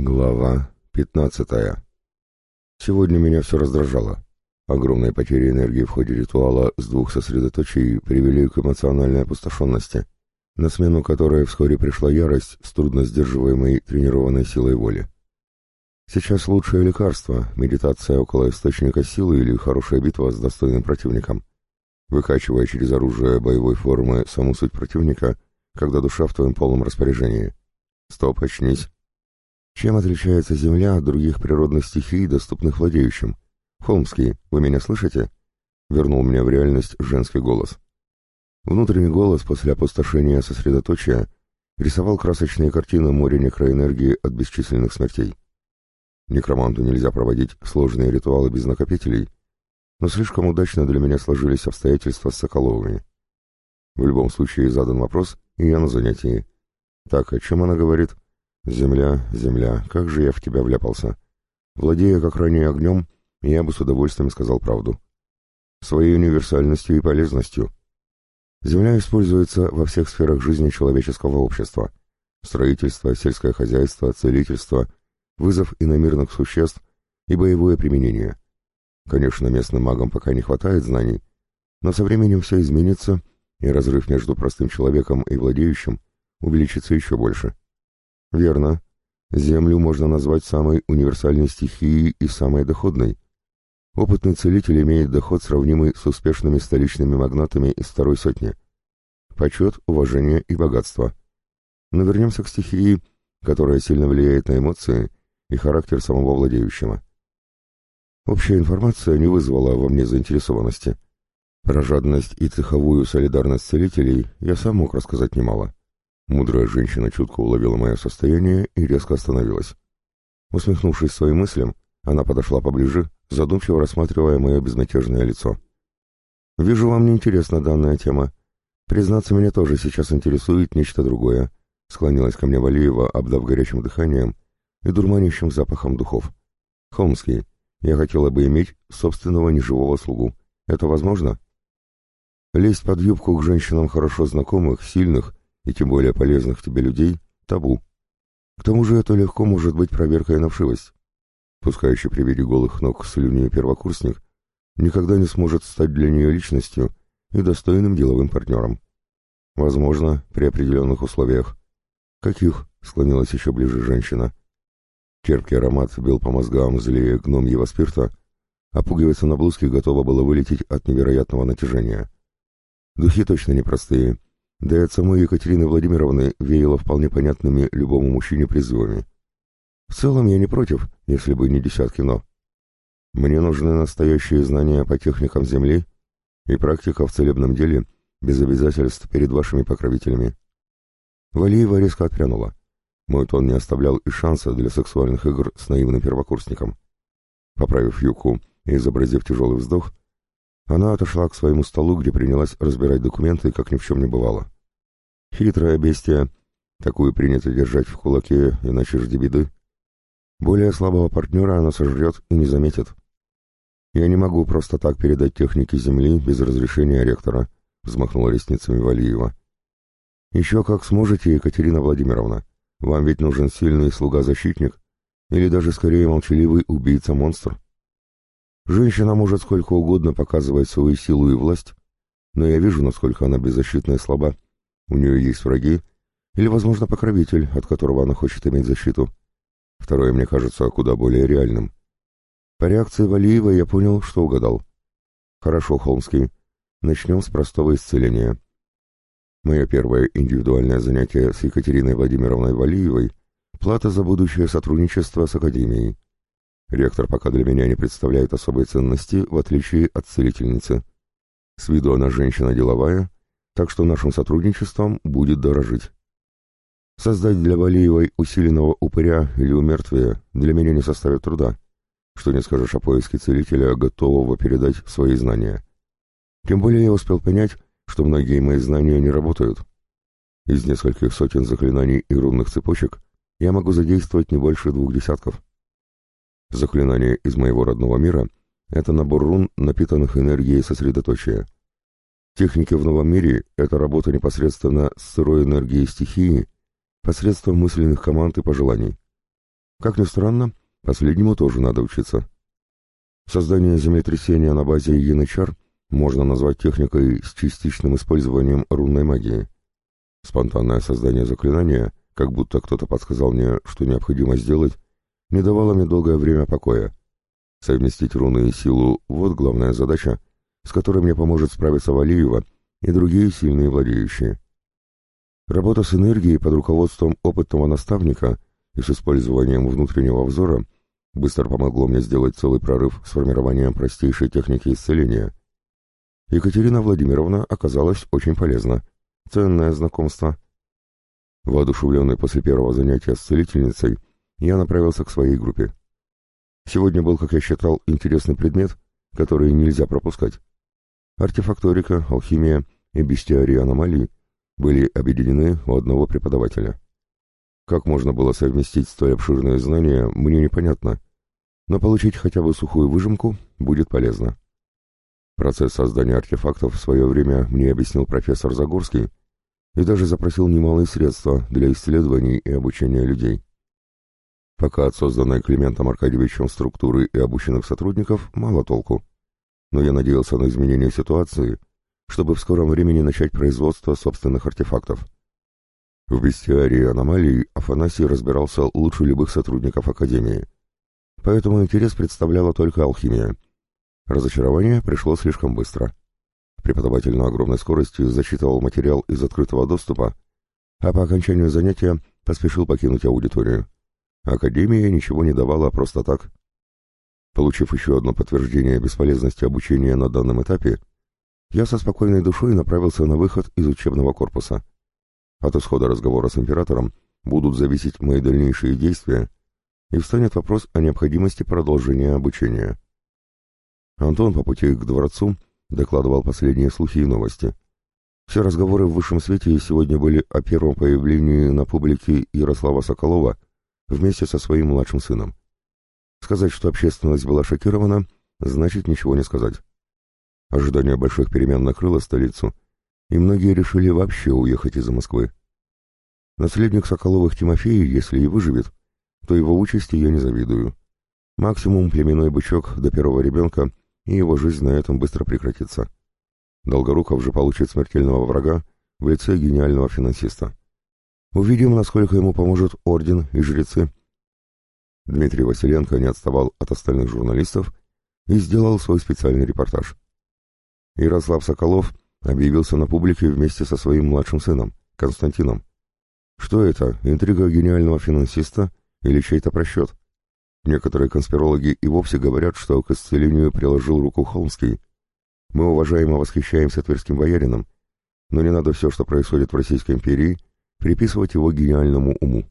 Глава 15. Сегодня меня все раздражало. Огромные потери энергии в ходе ритуала с двух сосредоточий привели к эмоциональной опустошенности, на смену которой вскоре пришла ярость с трудно сдерживаемой тренированной силой воли. Сейчас лучшее лекарство — медитация около источника силы или хорошая битва с достойным противником, выкачивая через оружие боевой формы саму суть противника, когда душа в твоем полном распоряжении. Стоп, очнись. Чем отличается Земля от других природных стихий, доступных владеющим? Холмский, вы меня слышите? Вернул меня в реальность женский голос. Внутренний голос после опустошения сосредоточия рисовал красочные картины моря некроэнергии от бесчисленных смертей. Некроманту нельзя проводить сложные ритуалы без накопителей, но слишком удачно для меня сложились обстоятельства с Соколовыми. В любом случае задан вопрос, и я на занятии. Так, о чем она говорит? «Земля, земля, как же я в тебя вляпался!» Владея как ранее огнем, я бы с удовольствием сказал правду. Своей универсальностью и полезностью. Земля используется во всех сферах жизни человеческого общества. Строительство, сельское хозяйство, целительство, вызов иномирных существ и боевое применение. Конечно, местным магам пока не хватает знаний, но со временем все изменится, и разрыв между простым человеком и владеющим увеличится еще больше. Верно. Землю можно назвать самой универсальной стихией и самой доходной. Опытный целитель имеет доход, сравнимый с успешными столичными магнатами из второй сотни. Почет, уважение и богатство. Но вернемся к стихии, которая сильно влияет на эмоции и характер самого владеющего. Общая информация не вызвала во мне заинтересованности. Про жадность и цеховую солидарность целителей я сам мог рассказать немало. Мудрая женщина чутко уловила мое состояние и резко остановилась. Усмехнувшись своим мыслям, она подошла поближе, задумчиво рассматривая мое безмятежное лицо. «Вижу, вам не интересна данная тема. Признаться, меня тоже сейчас интересует нечто другое», — склонилась ко мне Валиева, обдав горячим дыханием и дурманящим запахом духов. «Холмский, я хотела бы иметь собственного неживого слугу. Это возможно?» Лезть под юбку к женщинам хорошо знакомых, сильных и тем более полезных тебе людей — табу. К тому же это легко может быть проверкой на вшивость. Пускающий при виде голых ног слюни первокурсник никогда не сможет стать для нее личностью и достойным деловым партнером. Возможно, при определенных условиях. «Каких?» — склонилась еще ближе женщина. Терпкий аромат бил по мозгам злее гномьего спирта, а пуговица на блузке готова была вылететь от невероятного натяжения. Духи точно непростые. Да и от самой Екатерины Владимировны веяло вполне понятными любому мужчине призывами. В целом я не против, если бы не десятки «но». Мне нужны настоящие знания по техникам Земли и практика в целебном деле без обязательств перед вашими покровителями. Валиева резко отпрянула. Мой тон не оставлял и шанса для сексуальных игр с наивным первокурсником. Поправив юбку и изобразив тяжелый вздох, она отошла к своему столу, где принялась разбирать документы, как ни в чем не бывало. Хитрая бестия, такую принято держать в кулаке, иначе жди беды. Более слабого партнера она сожрет и не заметит. «Я не могу просто так передать техники Земли без разрешения ректора», — взмахнула ресницами Валиева. «Еще как сможете, Екатерина Владимировна. Вам ведь нужен сильный слуга-защитник или даже скорее молчаливый убийца-монстр. Женщина может сколько угодно показывать свою силу и власть, но я вижу, насколько она беззащитна и слаба. У нее есть враги или, возможно, покровитель, от которого она хочет иметь защиту. Второе мне кажется куда более реальным. По реакции Валиевой я понял, что угадал. Хорошо, Холмский. Начнем с простого исцеления. Мое первое индивидуальное занятие с Екатериной Владимировной Валиевой — плата за будущее сотрудничество с Академией. Ректор пока для меня не представляет особой ценности, в отличие от целительницы. С виду она женщина деловая, так что нашим сотрудничеством будет дорожить. Создать для Валиевой усиленного упыря или умертвия для меня не составит труда. Что не скажешь о поиске целителя, готового передать свои знания. Тем более я успел понять, что многие мои знания не работают. Из нескольких сотен заклинаний и рунных цепочек я могу задействовать не больше 2 десятков. Заклинания из моего родного мира — это набор рун, напитанных энергией сосредоточия. Техники в новом мире — это работа непосредственно с сырой энергией стихии посредством мысленных команд и пожеланий. Как ни странно, последнему тоже надо учиться. Создание землетрясения на базе Янычар можно назвать техникой с частичным использованием рунной магии. Спонтанное создание заклинания, как будто кто-то подсказал мне, что необходимо сделать, не давало мне долгое время покоя. Совместить руны и силу — вот главная задача, с которой мне поможет справиться Валиева и другие сильные владеющие. Работа с энергией под руководством опытного наставника и с использованием внутреннего взора быстро помогло мне сделать целый прорыв с формированием простейшей техники исцеления. Екатерина Владимировна оказалась очень полезна. Ценное знакомство. Воодушевленный после первого занятия с целительницей, я направился к своей группе. Сегодня был, как я считал, интересный предмет, который нельзя пропускать. Артефакторика, алхимия и бестиарий аномалий были объединены у одного преподавателя. Как можно было совместить столь обширные знания, мне непонятно, но получить хотя бы сухую выжимку будет полезно. Процесс создания артефактов в свое время мне объяснил профессор Загорский и даже запросил немалые средства для исследований и обучения людей. Пока от созданной Климентом Аркадьевичем структуры и обученных сотрудников мало толку, но я надеялся на изменение ситуации, чтобы в скором времени начать производство собственных артефактов. В бестиарии аномалий Афанасий разбирался лучше любых сотрудников Академии, поэтому интерес представляла только алхимия. Разочарование пришло слишком быстро. Преподаватель на огромной скорости зачитывал материал из открытого доступа, а по окончанию занятия поспешил покинуть аудиторию. Академия ничего не давала просто так. Получив еще одно подтверждение бесполезности обучения на данном этапе, я со спокойной душой направился на выход из учебного корпуса. От исхода разговора с императором будут зависеть мои дальнейшие действия, и встанет вопрос о необходимости продолжения обучения. Антон по пути к дворцу докладывал последние слухи и новости. Все разговоры в высшем свете сегодня были о первом появлении на публике Ярослава Соколова вместе со своим младшим сыном. Сказать, что общественность была шокирована, значит ничего не сказать. Ожидание больших перемен накрыло столицу, и многие решили вообще уехать из Москвы. Наследник Соколовых Тимофей, если и выживет, то его участи я не завидую. Максимум племенной бычок до первого ребенка, и его жизнь на этом быстро прекратится. Долгоруков же получит смертельного врага в лице гениального финансиста. Увидим, насколько ему поможет орден и жрецы. Дмитрий Василенко не отставал от остальных журналистов и сделал свой специальный репортаж. Ярослав Соколов объявился на публике вместе со своим младшим сыном, Константином. Что это, интрига гениального финансиста или чей-то просчет? Некоторые конспирологи и вовсе говорят, что к исцелению приложил руку Холмский. Мы уважаем и восхищаемся тверским боярином, но не надо все, что происходит в Российской империи, приписывать его гениальному уму.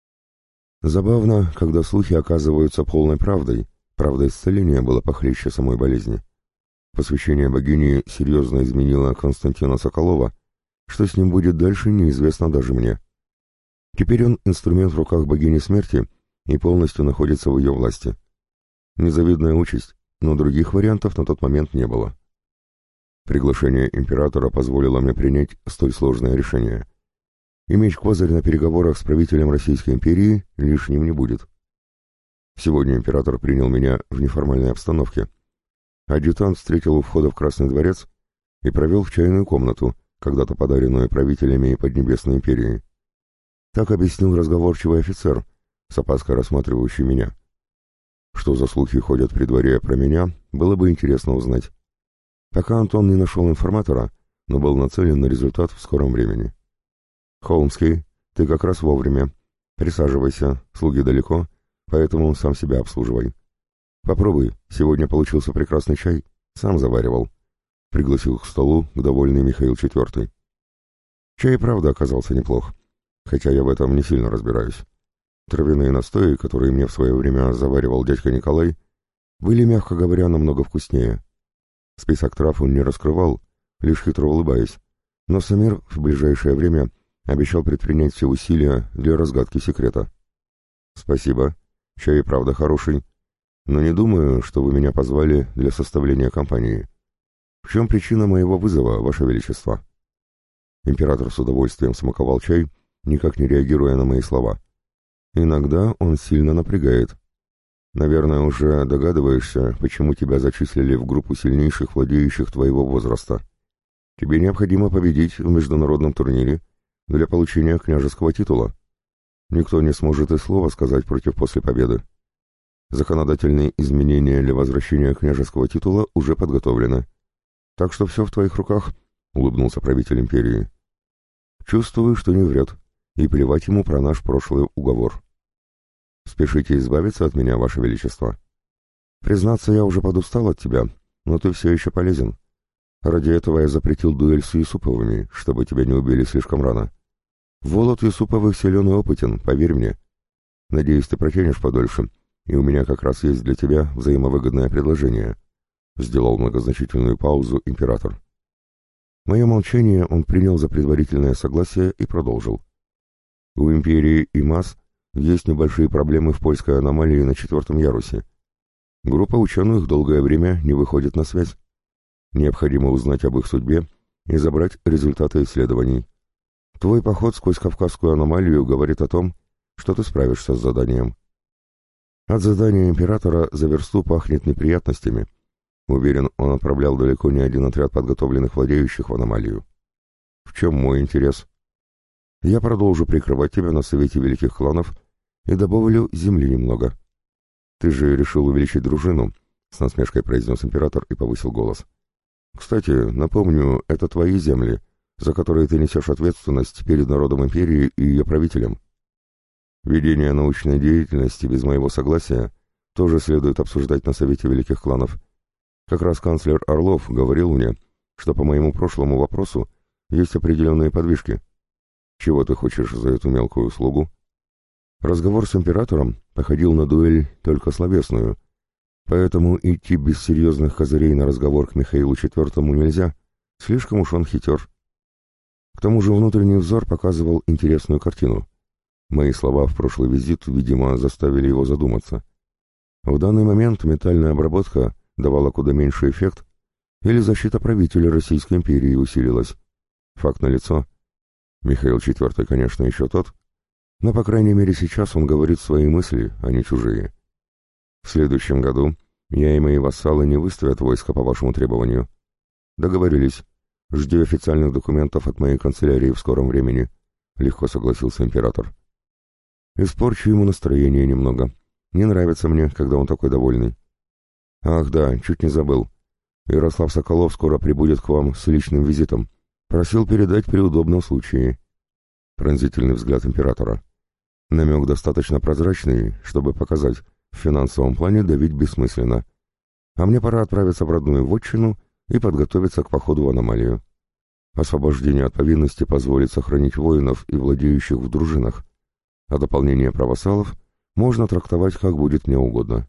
Забавно, когда слухи оказываются полной правдой, правда исцеления было похлеще самой болезни. Посвящение богини серьезно изменило Константина Соколова, что с ним будет дальше, неизвестно даже мне. Теперь он инструмент в руках богини смерти и полностью находится в ее власти. Незавидная участь, но других вариантов на тот момент не было. Приглашение императора позволило мне принять столь сложное решение. Иметь козырь на переговорах с правителем Российской империи лишним не будет. Сегодня император принял меня в неформальной обстановке. Адъютант встретил у входа в Красный дворец и провел в чайную комнату, когда-то подаренную правителями Поднебесной империи. Так объяснил разговорчивый офицер, с опаской рассматривающий меня. Что за слухи ходят при дворе про меня, было бы интересно узнать. Пока Антон не нашел информатора, но был нацелен на результат в скором времени. «Холмский, ты как раз вовремя. Присаживайся, слуги далеко, поэтому сам себя обслуживай. Попробуй, сегодня получился прекрасный чай, сам заваривал». Пригласил к столу довольный Михаил IV. Чай, правда, оказался неплох, хотя я в этом не сильно разбираюсь. Травяные настои, которые мне в свое время заваривал дядька Николай, были, мягко говоря, намного вкуснее. Список трав он не раскрывал, лишь хитро улыбаясь, но Самир в ближайшее время обещал предпринять все усилия для разгадки секрета. «Спасибо, чай и правда хороший, но не думаю, что вы меня позвали для составления компании. В чем причина моего вызова, Ваше Величество?» Император с удовольствием смаковал чай, никак не реагируя на мои слова. Иногда он сильно напрягает. Наверное, уже догадываешься, почему тебя зачислили в группу сильнейших владеющих твоего возраста. Тебе необходимо победить в международном турнире для получения княжеского титула. Никто не сможет и слова сказать против после победы. Законодательные изменения для возвращения княжеского титула уже подготовлены. Так что все в твоих руках, — улыбнулся правитель империи. Чувствую, что не врет, и плевать ему про наш прошлый уговор. Спешите избавиться от меня, Ваше Величество. Признаться, я уже подустал от тебя, но ты все еще полезен. Ради этого я запретил дуэль с Юсуповыми, чтобы тебя не убили слишком рано. Волод Юсуповых силен и опытен, поверь мне. Надеюсь, ты протянешь подольше, и у меня как раз есть для тебя взаимовыгодное предложение. Сделал многозначительную паузу император. Мое молчание он принял за предварительное согласие и продолжил. У империи и МАС есть небольшие проблемы в польской аномалии на 4-м ярусе. Группа ученых долгое время не выходит на связь. Необходимо узнать об их судьбе и забрать результаты исследований. Твой поход сквозь Кавказскую аномалию говорит о том, что ты справишься с заданием. От задания императора за версту пахнет неприятностями. Уверен, он отправлял далеко не один отряд подготовленных владеющих в аномалию. В чем мой интерес? Я продолжу прикрывать тебя на Совете Великих Кланов и добавлю земли немного. Ты же решил увеличить дружину, — с насмешкой произнес император и повысил голос. Кстати, напомню, это твои земли, за которые ты несешь ответственность перед народом империи и ее правителем. Ведение научной деятельности без моего согласия тоже следует обсуждать на Совете Великих Кланов. Как раз канцлер Орлов говорил мне, что по моему прошлому вопросу есть определенные подвижки. Чего ты хочешь за эту мелкую услугу? Разговор с императором походил на дуэль только словесную, поэтому идти без серьезных козырей на разговор к Михаилу IV нельзя, слишком уж он хитер. К тому же внутренний взор показывал интересную картину. Мои слова в прошлый визит, видимо, заставили его задуматься. В данный момент ментальная обработка давала куда меньший эффект, или защита правителя Российской империи усилилась. Факт налицо. Михаил IV, конечно, еще тот, но, по крайней мере, сейчас он говорит свои мысли, а не чужие. В следующем году я и мои вассалы не выставят войска по вашему требованию. Договорились. Жди официальных документов от моей канцелярии в скором времени, — легко согласился император. Испорчу ему настроение немного. Не нравится мне, когда он такой довольный. Ах да, чуть не забыл. Ярослав Соколов скоро прибудет к вам с личным визитом. Просил передать при удобном случае. Пронзительный взгляд императора. Намек достаточно прозрачный, чтобы показать, в финансовом плане давить бессмысленно. А мне пора отправиться в родную вотчину и подготовиться к походу в аномалию. Освобождение от повинности позволит сохранить воинов и владеющих в дружинах, а дополнение православов можно трактовать как будет мне угодно.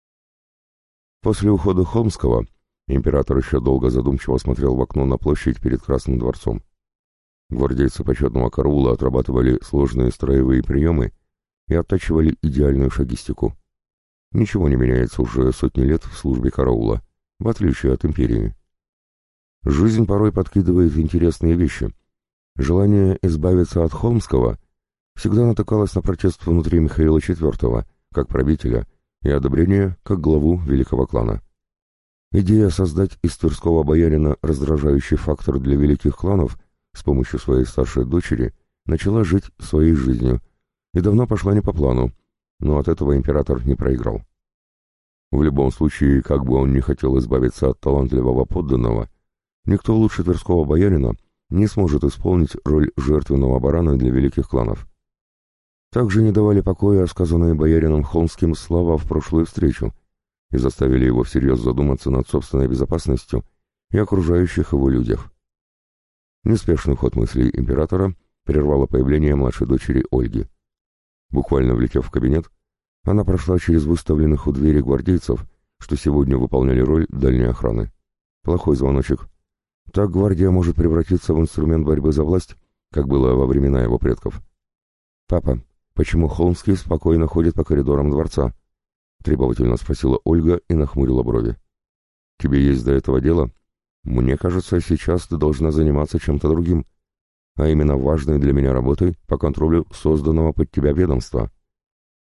После ухода Холмского император еще долго задумчиво смотрел в окно на площадь перед Красным дворцом. Гвардейцы почетного караула отрабатывали сложные строевые приемы и оттачивали идеальную шагистику. Ничего не меняется уже сотни лет в службе караула, в отличие от империи. Жизнь порой подкидывает интересные вещи. Желание избавиться от Холмского всегда натыкалось на протест внутри Михаила IV, как правителя, и одобрение, как главу великого клана. Идея создать из Тверского боярина раздражающий фактор для великих кланов с помощью своей старшей дочери начала жить своей жизнью и давно пошла не по плану, но от этого император не проиграл. В любом случае, как бы он ни хотел избавиться от талантливого подданного, никто лучше Тверского боярина не сможет исполнить роль жертвенного барана для великих кланов. Также не давали покоя сказанные боярином Холмским слова в прошлую встречу и заставили его всерьез задуматься над собственной безопасностью и окружающих его людях. Неспешный ход мыслей императора прервало появление младшей дочери Ольги. Буквально влетев в кабинет, она прошла через выставленных у двери гвардейцев, что сегодня выполняли роль дальней охраны. Плохой звоночек. Так гвардия может превратиться в инструмент борьбы за власть, как было во времена его предков. «Папа, почему Холмский спокойно ходит по коридорам дворца?» — требовательно спросила Ольга и нахмурила брови. «Тебе есть до этого дело? Мне кажется, сейчас ты должна заниматься чем-то другим, а именно важной для меня работой по контролю созданного под тебя ведомства.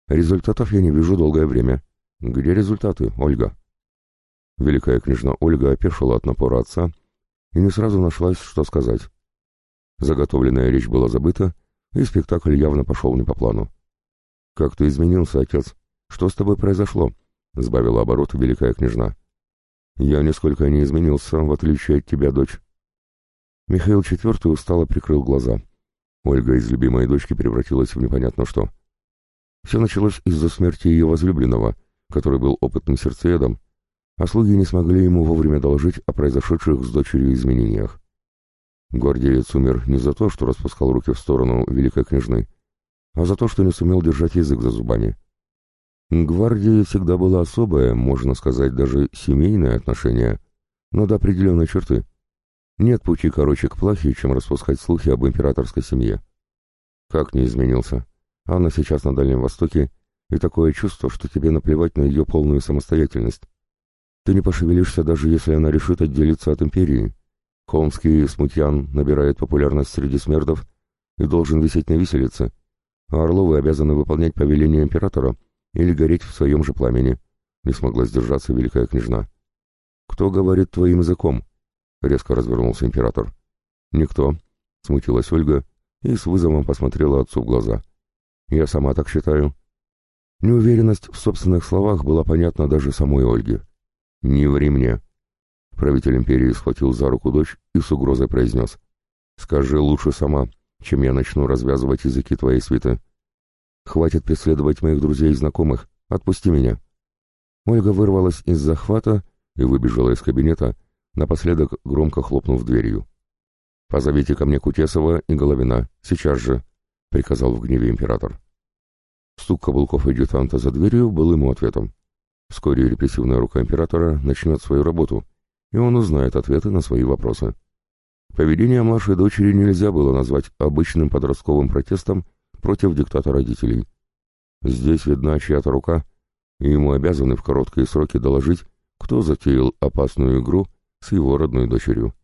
Результатов я не вижу долгое время. Где результаты, Ольга?» Великая княжна Ольга опешила от напора отца и не сразу нашлась, что сказать. Заготовленная речь была забыта, и спектакль явно пошел не по плану. «Как ты изменился, отец? Что с тобой произошло?» — сбавила оборот великая княжна. «Я нисколько не изменился, в отличие от тебя, дочь». Михаил IV устало прикрыл глаза. Ольга из любимой дочки превратилась в непонятно что. Все началось из-за смерти ее возлюбленного, который был опытным сердцеедом, а слуги не смогли ему вовремя доложить о произошедших с дочерью изменениях. Гвардеец умер не за то, что распускал руки в сторону великой княжны, а за то, что не сумел держать язык за зубами. К гвардии всегда было особое, можно сказать, даже семейное отношение, но до определенной черты. Нет пути короче к плахе, чем распускать слухи об императорской семье. Как не изменился? Анна сейчас на Дальнем Востоке, и такое чувство, что тебе наплевать на ее полную самостоятельность. Ты не пошевелишься, даже если она решит отделиться от империи. Холмский смутьян набирает популярность среди смердов и должен висеть на виселице, а Орловы обязаны выполнять повеление императора или гореть в своем же пламени. Не смогла сдержаться великая княжна. «Кто говорит твоим языком?» — резко развернулся император. «Никто», — смутилась Ольга и с вызовом посмотрела отцу в глаза. «Я сама так считаю». Неуверенность в собственных словах была понятна даже самой Ольге. «Не ври мне!» Правитель империи схватил за руку дочь и с угрозой произнес. «Скажи лучше сама, чем я начну развязывать языки твоей свиты. Хватит преследовать моих друзей и знакомых. Отпусти меня». Ольга вырвалась из захвата и выбежала из кабинета, напоследок громко хлопнув дверью. «Позовите ко мне Кутесова и Головина, сейчас же», — приказал в гневе император. Стук каблуков адъютанта за дверью был ему ответом. Вскоре репрессивная рука императора начнет свою работу, и он узнает ответы на свои вопросы. Поведение младшей дочери нельзя было назвать обычным подростковым протестом против диктата родителей. Здесь видна чья-то рука, и ему обязаны в короткие сроки доложить, кто затеял опасную игру с его родной дочерью.